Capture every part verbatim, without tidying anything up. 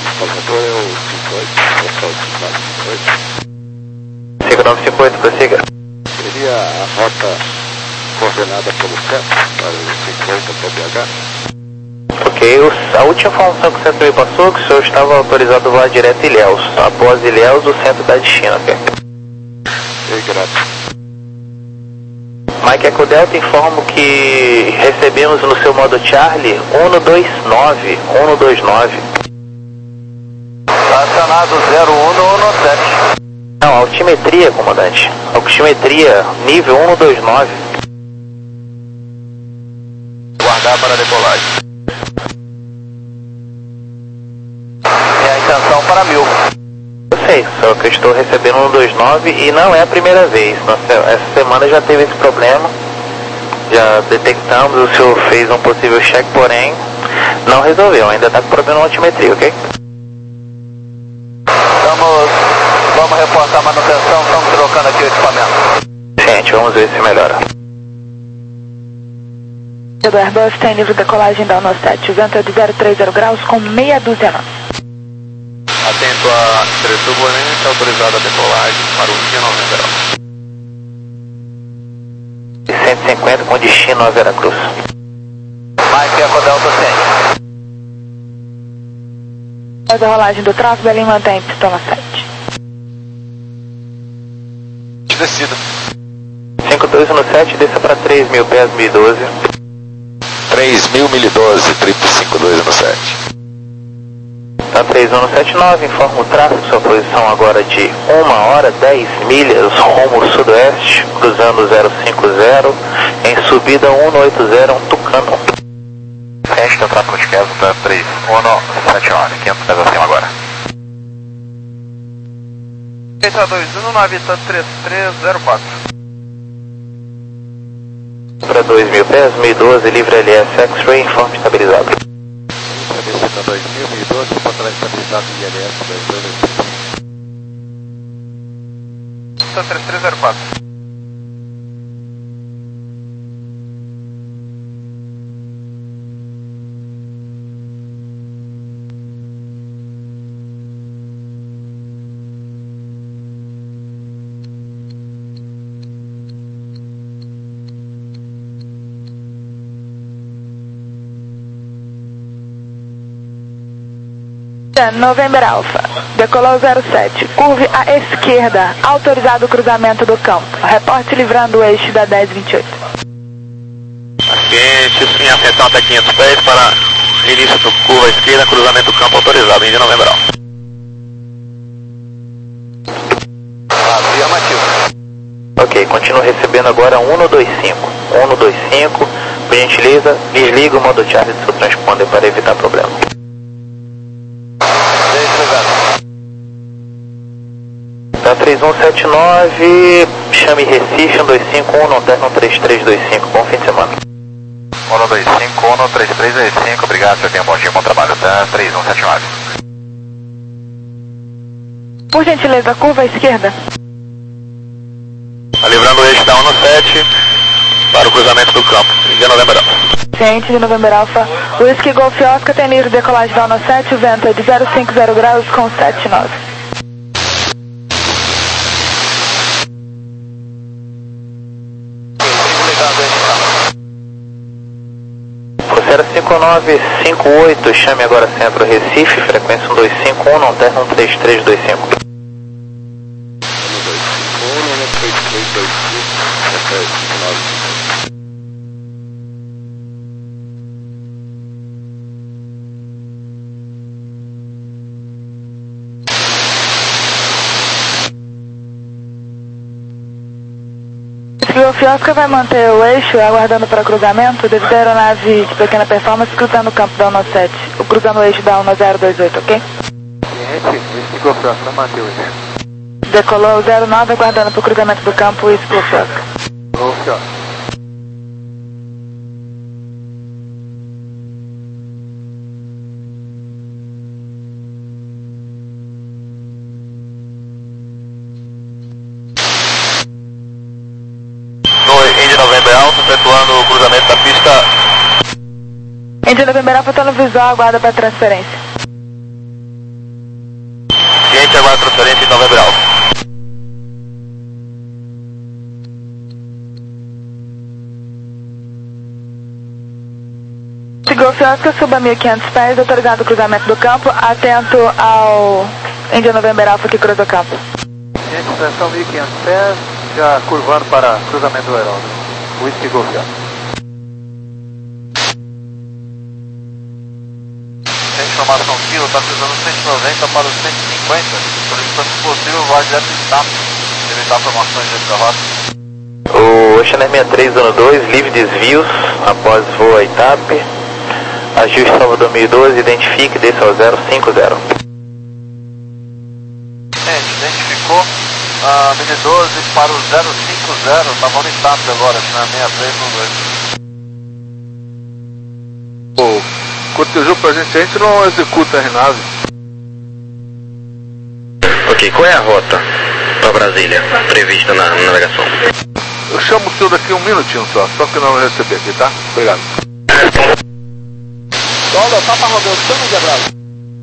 passador é o cinco oito, é o cinco nove oito. cinco nove cinco oito, prossiga. Seria a rota coordenada pelo C E P para o cinco oito até B H. Ok, o, a última informação que o centro me passou é que o senhor estava autorizado a voar direto em Ilhéus. Após Ilhéus, o centro dá destino, ok? E grato. Mike Eco Delta, informo que recebemos no seu modo Charlie um dois nove, um dois nove. Acionado zero um no um sete. Não, altimetria, comandante. Altimetria, nível um dois nove. Guardar para decolagem. E a intenção para mil. Eu sei, só que eu estou recebendo um dois nove e não é a primeira vez. Nossa, essa semana já teve esse problema. Já detectamos, o senhor fez um possível check, porém não resolveu. Ainda está com problema na altimetria, ok? Vamos, vamos reforçar a manutenção, estamos trocando aqui o equipamento. Gente, vamos ver se melhora. Do Airbus tem livre decolagem da um sete, o vento é de zero três zero graus com meia dúzia nós. Atento a três turbulência, autorizada a decolagem para o Indian November. cento e cinquenta com destino a Veracruz. Mike Eco Delta cem. Após a rolagem do tráfego, ele mantém pistola sete. Descida. cinco dois um sete, desça para três mil pés, mil e doze. três mil, mil e doze, triplo cinco dois um sete. Tá três um sete nove, informa o tráfego, sua posição agora de uma hora, dez milhas, rumo sudoeste, cruzando zero cinco zero, em subida um oito zero, um Tucano. Frente, tráfego de Kevin para três um sete nove, quinhentos pés acima agora. Eita dois um nove, três três zero quatro. Para dois mil pés, mil e doze, livre L S X-Ray, informe estabilizado. Travessita dois mil, mil e doze, contra estabilizado I L S dois dois dois. três três zero quatro. November Alpha, decolou zero sete, curve à esquerda, autorizado o cruzamento do campo. Reporte livrando o eixo da dez vinte e oito. Quente, em ascensão até quinhentos pés para início do curva à esquerda, cruzamento do campo autorizado, Indian November. Afirmativo. Ok, continuo recebendo agora um dois cinco. um dois cinco, por gentileza, desliga o modo Charlie do seu transponder para evitar problema. Tá três um sete nove, chame Recife, um dois cinco um, não terra um três três dois cinco, bom fim de semana. um dois cinco um, três três dois cinco, obrigado, senhor, tenha um bom dia, bom trabalho, tá? três um sete nove. Por gentileza, curva à esquerda. Tá livrando o eixo da um sete para o cruzamento do campo, Indian November. Ciente de November Alpha, Whisky Golf Oscar tem livre decolagem da um sete, o vento é de zero cinco zero graus com sete nove. Cruzeiro cinco nove cinco oito, chame agora centro Recife, frequência um dois cinco um, não terra um três três dois cinco. um dois cinco um, três três dois cinco, até cinco nove. O Fiosca vai manter o eixo aguardando para cruzamento devido à aeronave de pequena performance cruzando o campo da um sete, o cruzando o eixo da um zero dois oito, ok? Ciente, Whisky Golf Oscar, manteve o eixo. Decolou zero nove aguardando para o cruzamento do campo, Whisky Golf Oscar. Golf Oscar. November Alpha, efetuando o cruzamento da pista. Indian November Alpha está no visual, aguarda para transferência. para a transferência em Novembro Alfa. Golf Oscar, suba mil e quinhentos pés, autorizado o cruzamento do campo, atento ao India November Alpha que cruza o campo. Gente, extensão mil e quinhentos pés, já curvando para cruzamento do aeródromo. Whisky Golf Oscar. Informação Kilo, está cruzando cento e noventa para os cento e cinquenta, solicitando se possível voar direto do Itap, evitar formações dentro da rota. O Oceaner sessenta e três, ano dois, livre desvios, após voo a Itap. Ajuste Salvador mil e doze, identifique, desça ao zero cinco zero. Gente, identificou a mil e doze para o zero cinco zero, está voando Itap agora, na sessenta e três, ano dois. Cortejou pra gente, a gente não executa a aeronave. Ok, qual é a rota para Brasília prevista na, na navegação? Eu chamo o senhor daqui um minutinho só, só que não vai receber aqui, tá? Obrigado. Dólar, Papa Romeu, chama de abraço.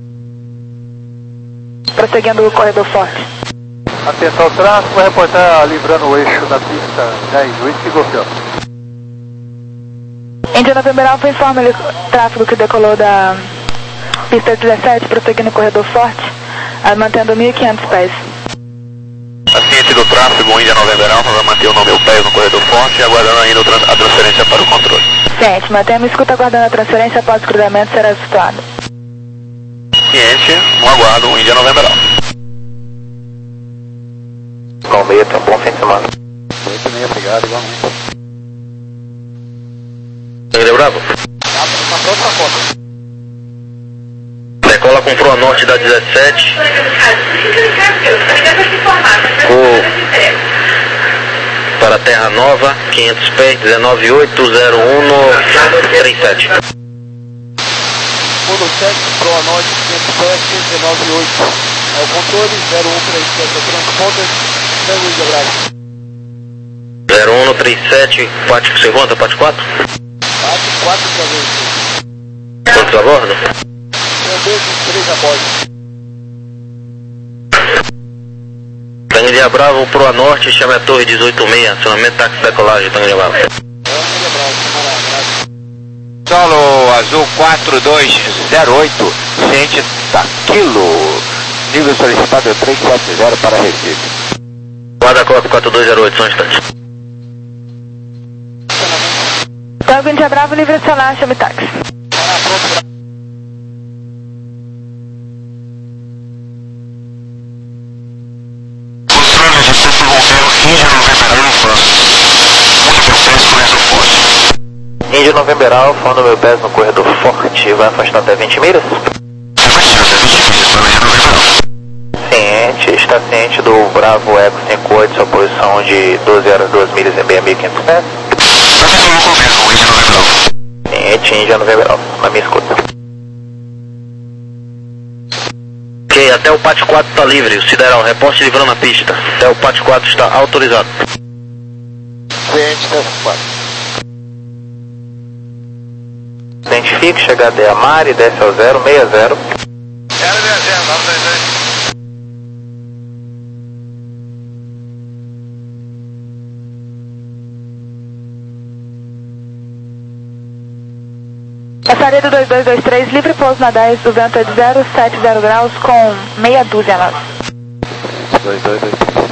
Prosseguindo o corredor forte. Atenção ao tráfego, vai reportar livrando o eixo da pista dez, Whisky Golf Oscar. India November Alpha informa o tráfego que decolou da pista dezessete, prosseguindo o corredor forte, mantendo mil e quinhentos pés. A ciente do tráfego, India November Alpha vai manter o nome mil pés no corredor forte e aguardando ainda a transferência para o controle. Ciente, mantendo escuta aguardando a transferência após o cruzamento será situado. Ciente, no aguardo, o India November Alpha. Palmeira, tem um bom fim de semana. Muito bem, obrigado, igualmente. Tangue Bravo. Tá pronto pra foto. Decola com Proa Norte da dezessete. Voo para Terra Nova, quinhentos pés, dezenove oito zero um três sete. Fundo sete, Proa Norte, quinhentos pés, dezenove oito. É o controle, zero um três sete, é o transponder, Tango de abraço. zero um três sete, Pátio, você conta, Pátio quatro? Pátio quatro pra ver. Quantos a bordo? Meu Deus, três a bordo. Tangue de Bravo, Proa Norte, chame a torre dezoito seis, acionamento táxi decolagem, Tangue de Bravo. Solo Azul quatro dois zero oito, ciente da Kilo, nível solicitado é três sete zero para Recife. Guarda Cop quatro dois zero oito, só um instante. Tango India Bravo, livre acionar, chame táxi. India November Alpha, no meu pés no corredor forte, vai afastar até vinte milhas? Ciente, está ciente do Bravo Eco cinco oito, sua posição de doze horas, duas milhas e meia, mil e quinhentos pés? Ciente, India November Alpha, na minha escuta. Ok, até o Pátio quatro está livre, o Sideral, reporte livrando a pista. Até o Pátio quatro está autorizado. Ciente, teste quatro. Identifique, chegada é a Mari, desce ao zero seis zero. zero seis zero, nove dois dois. Passaria do dois dois dois três, livre pouso na dez, o vento é de zero sete zero graus com meia dúzia a nós. dois dois dois três.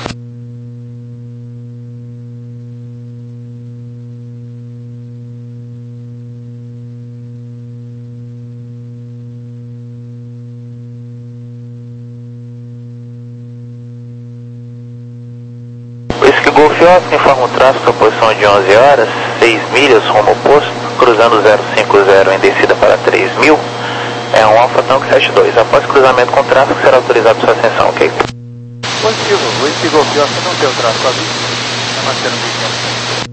Whisky Golf Oscar informa o tráfego, sua posição de onze horas, seis milhas, rumo oposto, cruzando zero cinco zero em descida para três mil. É um Alpha Tango sete dois. Após cruzamento com tráfego, será autorizado sua ascensão, ok? Positivo, o Whisky Golf Oscar não tem o tráfego ali, está mantendo mil e quinhentos.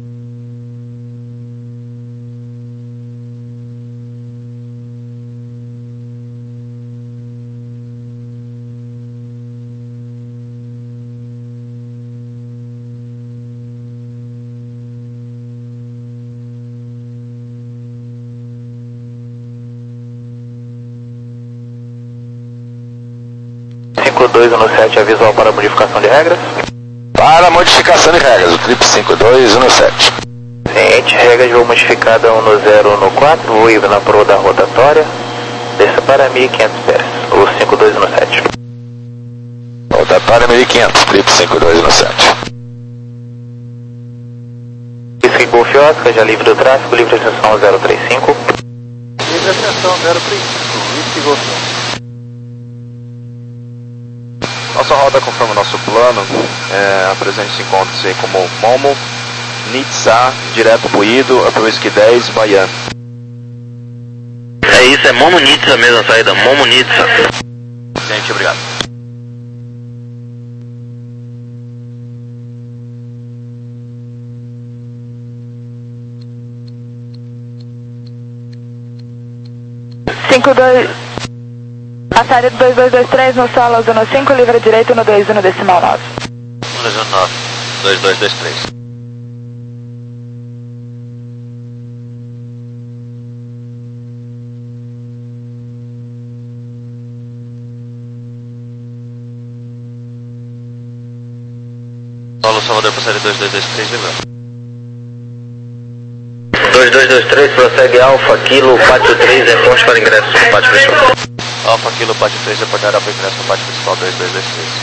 cinco dois um sete, a visual para modificação de regras. Para modificação de regras, o trip cinco dois um sete. Ciente, regras voo modificada um no zero no quatro, voo livre na proa da rotatória. Desça para mil e quinhentos pés, o cinco dois um sete. Rotatória mil e quinhentos, trip cinco dois um sete. Whisky Golf Oscar, já livre do tráfego, livre de ascensão zero três cinco. Livre ascensão zero três cinco, Whisky Golf. Nossa rota conforme o nosso plano, é, apresente encontros aí como Momo, Nitsa, direto pro Ido, até o Whisky dez, Miami. É isso, é Momo Nitsa mesmo a saída, Momo Nitsa. Gente, obrigado. cinco dois... A saída do dois dois dois três no solo, zona cinco, livre direito no dois um no decimal nove. um nove, dois dois dois três. Paulo Salvador para saída dois dois dois três, lembrando. dois dois dois três, prossegue Alfa, Kilo, Pátio três, reporte para ingresso no pátio principal. Alfa, Kilo, Pátio três, reportará para ingresso no pátio principal dois dois dois três.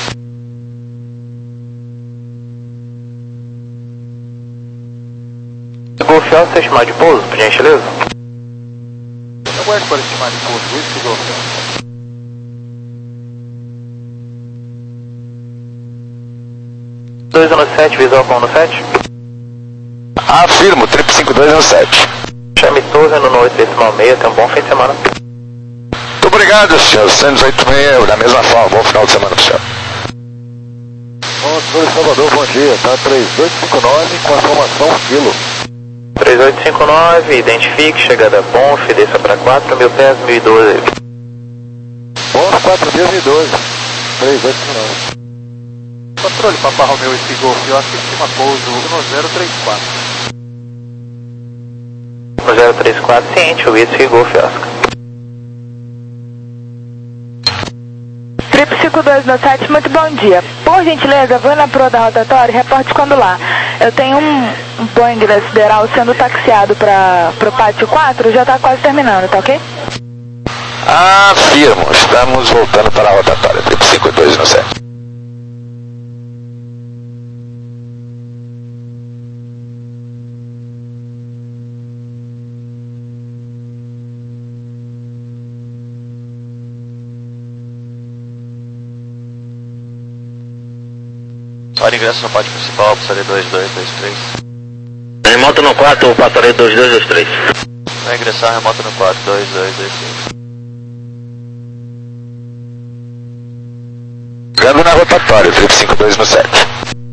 Golf Oscar, estimado de pouso, por gentileza. Aguarde para estimar de pouso, Whisky Golf. dois um sete, visual com um sete. Afirmo, trip cinco dois um sete. Chame Torre no oito decimal seis, tenha um bom fim de semana. Muito obrigado, senhor. Santos oito seis, da mesma forma, bom final de semana pro senhor. Bom, senhor Salvador, bom dia. Tá três dois cinco nove com a formação Kilo. três oito cinco nove, identifique, chegada Bonf, desça para quatro mil pés, mil e doze. Bom, quatro mil e doze. três oito cinco nove. Controle Papa Romeo Whisky Golf, eu acho que estima pouso um zero três quatro. No zero três quatro, ciente, Whisky Golf Oscar. Trip cinco dois no sete, muito bom dia. Por gentileza, vou na proa da rotatória e reporte quando lá. Eu tenho um, um Boeing da Sideral sendo taxiado para o pátio quatro, já está quase terminando, tá ok? Afirmo, estamos voltando para a rotatória, trip cinco dois um sete. Hora ingresso no pátio principal, passaria dois dois dois três. Remota no quatro, passaria dois dois dois três. Vai ingressar, remota no quatro, dois dois dois três. Câmbio na rotatória, trip cinco dois um sete.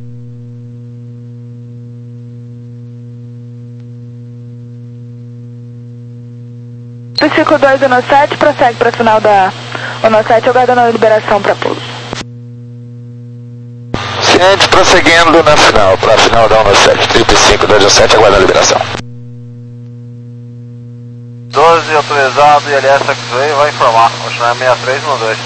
Trip cinco dois no sete, prossegue para final da um sete, aguardando a liberação para pouso. Ciente, prosseguindo na final, para a final da um sete, trip cinco dois um sete, aguardando a liberação. doze autorizado e L S X-Ray vai informar, continuar seis três um dois.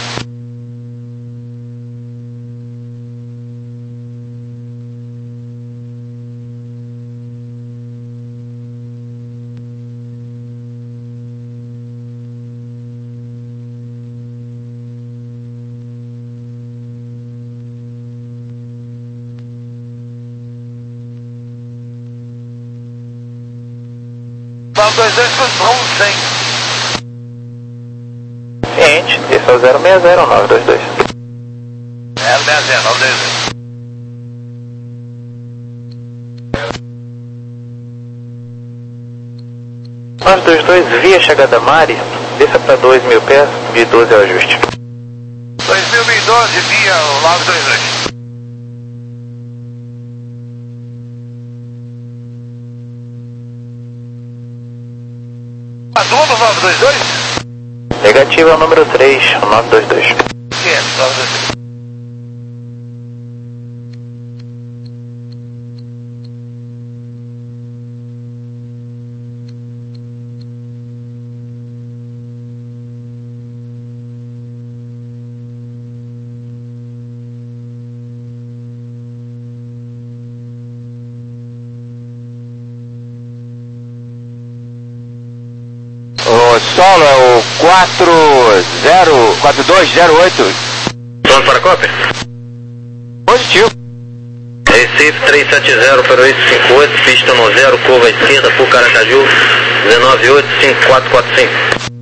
dois dois vamos cem. Ciente, esse é o zero seis zero nove dois dois. zero seis zero nove dois dois. nove dois dois, via chegada Mari, desça para dois mil pés, mil e doze é o ajuste. dois mil e doze via o nove dois dois. Azul no nove dois dois? Negativo é o número três, o nove dois dois. Que é? nove dois dois. solo é o quatro zero quatro dois zero oito. Pronto para a cópia? Positivo. Recife três sete zero, operou oito cinco oito, pista no zero, curva à esquerda, por Caracaju, dezenove oito cinco quatro quatro cinco.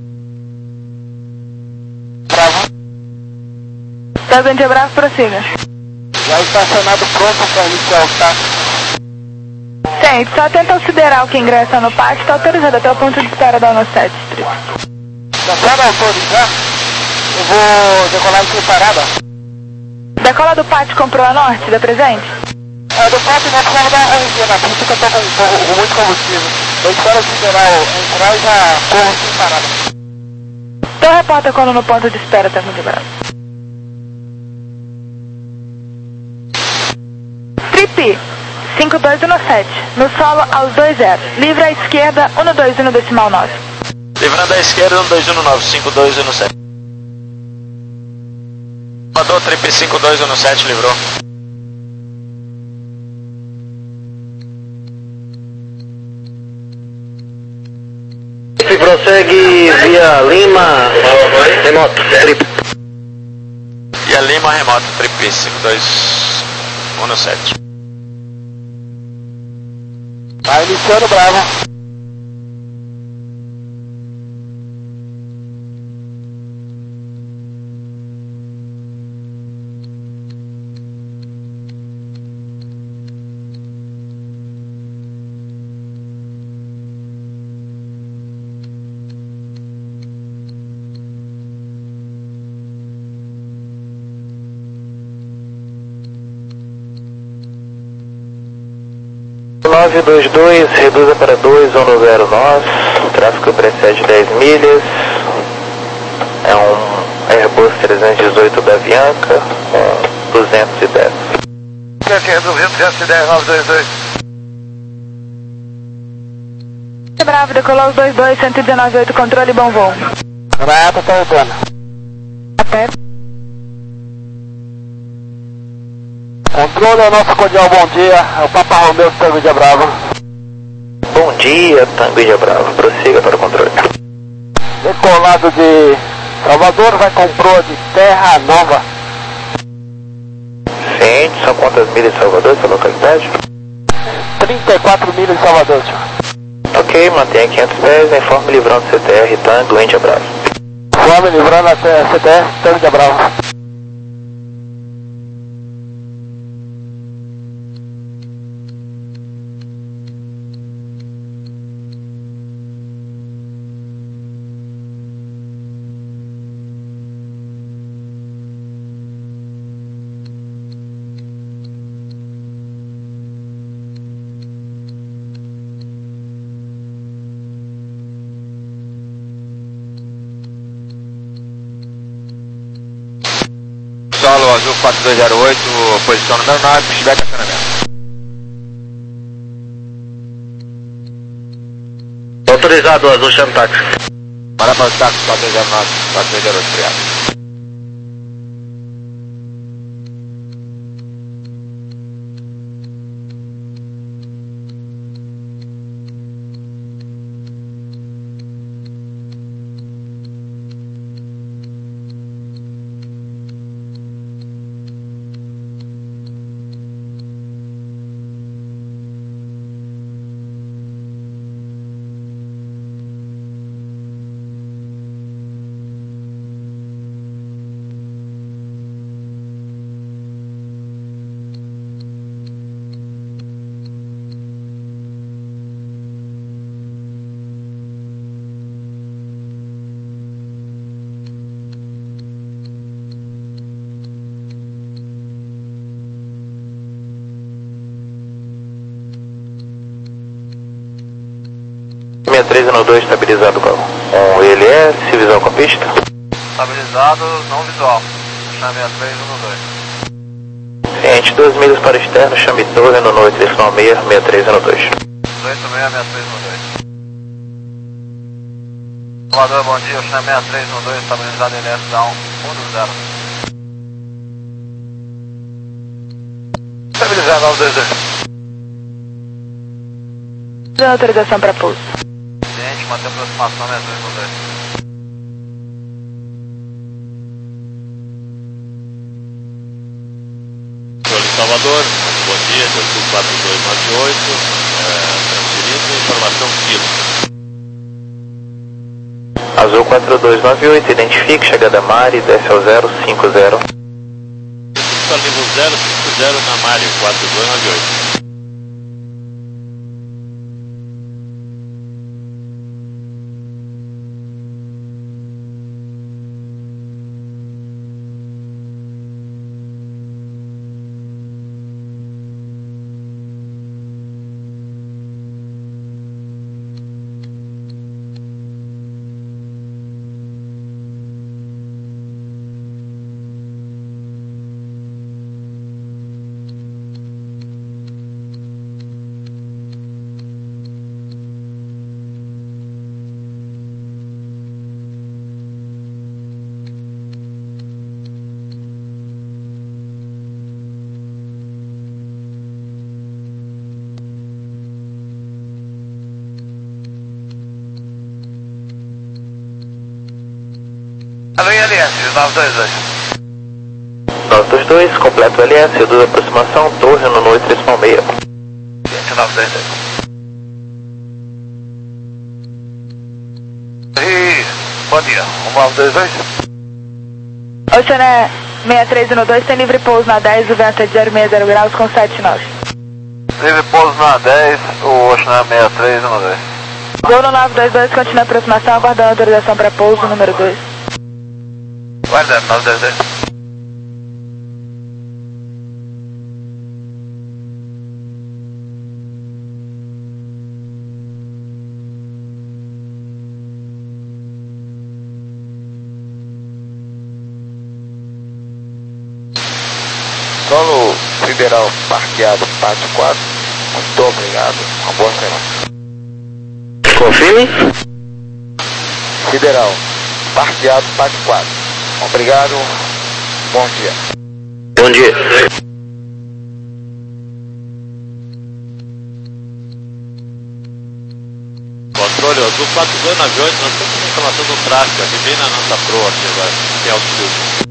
Bravo. Tá, Bandia Bravo, prossiga. Já estacionado pronto para iniciar o táxi. Gente, só tenta o sideral que ingressa no pátio, tá autorizado até o ponto de espera da Ono sete Street. Já para autorizar, eu vou decolar sem parada. Decola do pátio comprou a norte, dá presente? É, do pátio nós vamos dar a engana, por isso que eu tô com, com, com muito combustível. Eu espero o sideral entrar e já corro sem parada. Então reporta quando no ponto de espera, tá, Bandia Bravo. Trip cinco dois um sete, no solo aos dois zero, livre à esquerda, um dois um decimal nove. Livrando à esquerda, um dois um nove, cinco dois um sete. Mandou trip cinco dois um sete, livrou. Se prossegue via Lima, remoto, trip. E a Lima remoto, trip cinco dois um sete. Tá iniciando Bravo. nove dois dois, reduza para dois um zero nove, o tráfego precede dez milhas, é um Airbus trezentos e dezoito da Avianca com duzentos e dez. Aqui é duzentos e dez, nove dois dois. Bravo, decolou os dois dois, cento e dezenove oito, controle, bom voo. Bravo, tá entrando. Até. Controle é o nosso cordial bom dia, é o Papa Romeu do Tango de Bravo. Bom dia, Tango de Bravo, prossiga para o controle. Decolado de Salvador, vai com proa de Terra Nova. Ciente, são quantas milhas de Salvador, essa localidade? trinta e quatro milhas de Salvador, senhor. Ok, mantenha quinhentos pés, informe livrando C T R, Tango, Índia Bravo. Informe livrando até C T R, Tango de Bravo. Solo azul quatro dois zero oito, posição número nove, feedback acionamento. Autorizado, azul, chama táxi. Para para o táxi quatro dois zero nove, quatro dois zero oito, obrigado. sessenta e três um dois, estabilizado com um I L S, visual com a pista. Estabilizado, não visual. Chame sessenta e três um dois. Ciente, duas milhas para o externo, chame torre no noite, decimal seis, sessenta e três um dois. oito seis, sessenta e três um dois. Salvador, bom dia, chame sessenta e três um dois, estabilizado L S down, um zero. Estabilizado, nove dois dois. Autorização para pouso. Ciente, manter a aproximação né, dois no dois. Salvador, bom dia, Azul quatro dois nove oito, é, transferindo, informação quilo. Azul quatro dois nove oito, identifique, chegada a Mari, desce ao zero cinco zero. Está nível zero cinco zero na Mari, quatro dois nove oito. Alô, I L S, nove dois dois. nove dois dois, completo L S, reduz a aproximação, torre no noite três Palmeira. nove dois dois. E, bom dia, nove dois dois. Oceané seis três um dois, tem livre pouso na dez, o vento é de zero seis zero graus com sete nove. Livre pouso na dez, o Oceané seis três um dois. Gol no nove dois dois, continua a aproximação, aguardando autorização para pouso, número dois. Guarda, nove dois dois. Solo Federal parqueado, pátio quatro. Muito obrigado. Uma boa semana. Confirme. Federal, parqueado, pátio quatro. Obrigado. Bom dia. Bom dia. Controle Azul quatro dois nove oito, nós estamos com informação do tráfego aqui bem na nossa proa aqui agora, tem altitude.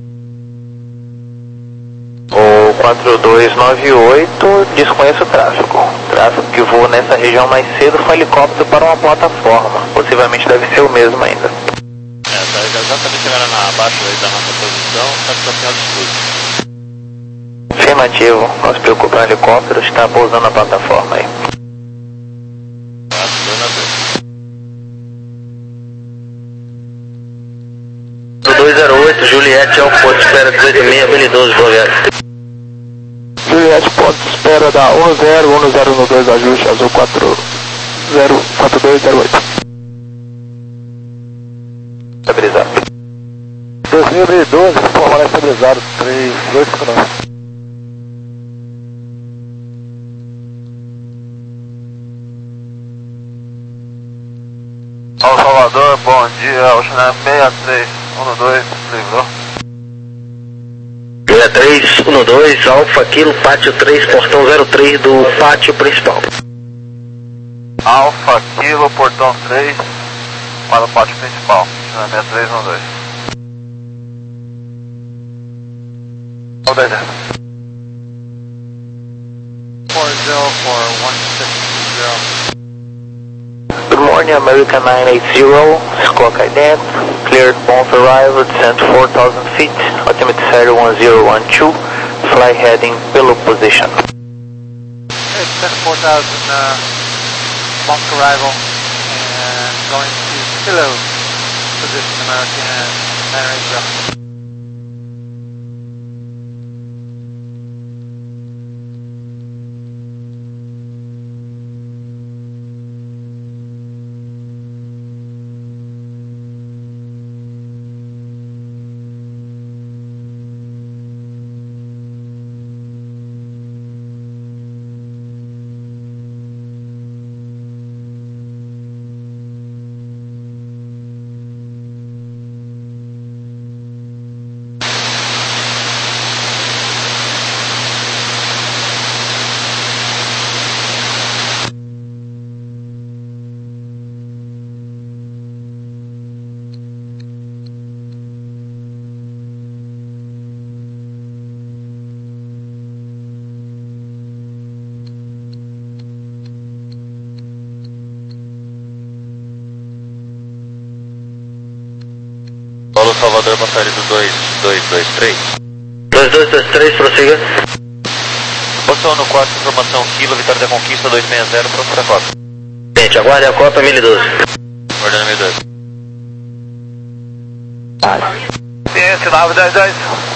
O quatro dois nove oito, desconheço o tráfego. O tráfego que voa nessa região mais cedo foi um helicóptero para uma plataforma. Possivelmente deve ser o mesmo ainda. É, tá exatamente agora na, abaixo aí da nossa posição, só que só tem altitude. Afirmativo, não se preocupe, o helicóptero está pousando na plataforma aí. quatro dois nove oito. dois zero oito, Juliette, Alfonso, espera dezoito e meia, habilidoso, boa viagem. Juliette, ponto de espera da um zero um zero um dois, ajuste, azul quatro zero quatro dois zero oito. Estabilizado. dois mil e doze, formalmente estabilizado, três dois cinco nove. Alô Salvador, bom dia, Oceané seis três um dois, livrou. seis três um dois, Alfa Kilo, pátio três, portão zero três do pátio principal. Alfa Kilo, portão três, para o pátio principal, Oceané seis três um dois. Hold it. four zero four one six zero. Good morning, American nine eight zero, Squawk Ident, cleared both arrival, descent four thousand feet, altimeter zero one zero one two, fly heading below position. Hey, descent four thousand, uh, month arrival, and going to below position, American nine eight zero. com a série do dois dois dois três. dois dois dois três, prossiga. Posição no quatro, informação Kilo, Vitória da Conquista dois seis zero, procura a cópia. Gente, aguarde a cópia mil e doze. Guardando mil e doze. Ciência nove dois dois.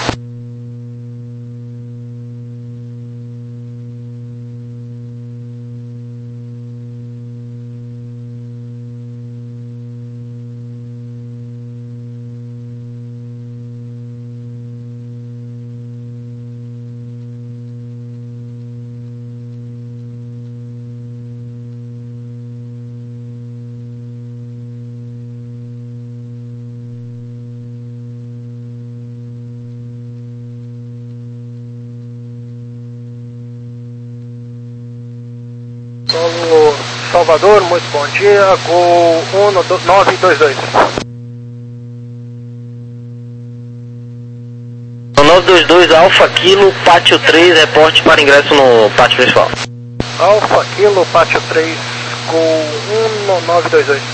Solo Salvador, muito bom dia, Gol um nove dois dois. nove dois dois, Alfa Kilo, Pátio três, reporte para ingresso no pátio principal. Alfa Kilo, Pátio três, Gol um nove dois dois.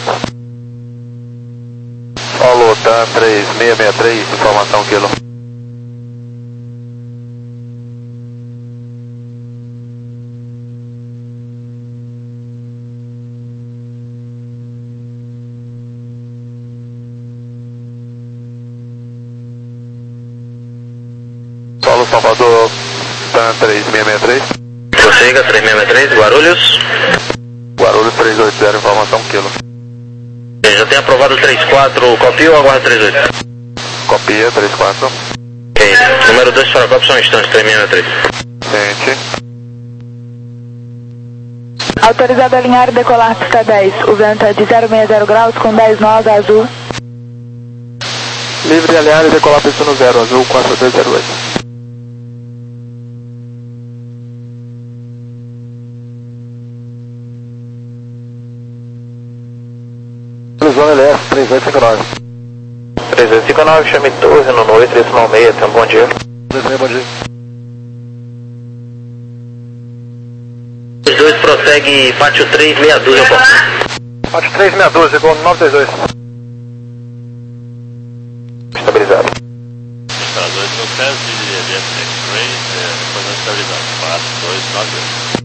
Falou, tá três seis seis três, informação Kilo. Solo Salvador, Tan três seis seis três. Prossiga, três seis seis três, Guarulhos. Guarulhos três oito zero, informação Kilo. Eu já tenho aprovado o três quatro, copia ou aguarda três oito? Copia, três quatro. Ok, número dois para a cópia são instantes, três seis seis três. Sente. Autorizado a alinhar e decolar pista dez. O vento é de zero seis zero graus com dez nós, azul. Livre de alinhar e decolar pista no zero, azul quatro dois zero oito. Zona L S, três oito cinco nove. três oito cinco nove, chame Torre, no oito três nove seis, tenha um bom dia. Bom dia. Os dois prossegue Pátio três, meia dúzia, pô. Pátio três, meia dúzia, Gol nove dois dois. Estabilizado. Para dois mil pés de D F X-Ray, depois estabilizado. quatro dois nove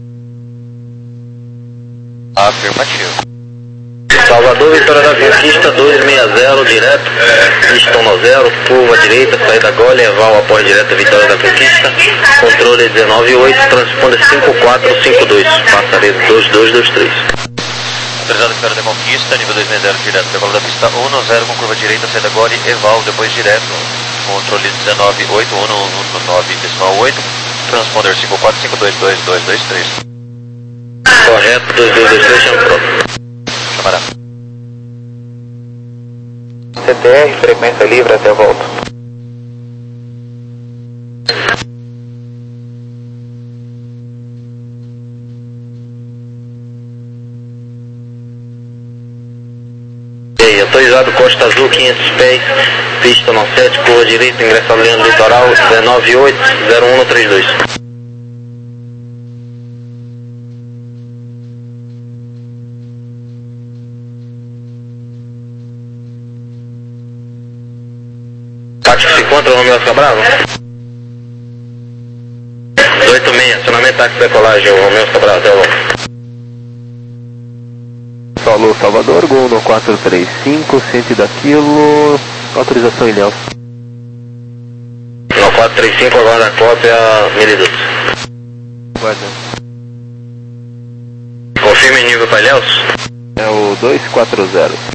oito. Afirmativo. Salvador, Vitória da Conquista, dois seis zero, direto, pista um zero, curva direita, saída Gole, Eval, após direto, Vitória da Conquista, controle dezenove oito, transponder cinco quatro cinco dois, passaria dois dois dois três. Autorizado Vitória da Conquista, nível dois seis zero, direto, decola da pista um zero, com curva direita, saída Gole, Eval, depois direto, controle dezenove oito, um nove decimal oito, transponder cinco quatro cinco dois dois dois dois três. Correto, dois dois dois três, chama pronto. Chamará. C T R, frequência livre até a volta. Ok, autorizado Costa Azul, quinhentos pés, pista nove sete, curva direita, ingresso à linha do litoral, dezenove oito, zero um três dois. Tático se encontra, Romeu Oscar Bravo? oito seis, acionamento tático decolagem, Romeu Oscar Bravo, até logo. Solo Salvador, Gol no quatro três cinco, cento da Kilo, autorização Ilhéus. No quatro três cinco, aguarda a cópia, mil e doze. Guarda. Confirme nível para Ilhéus? É o dois quatro zero.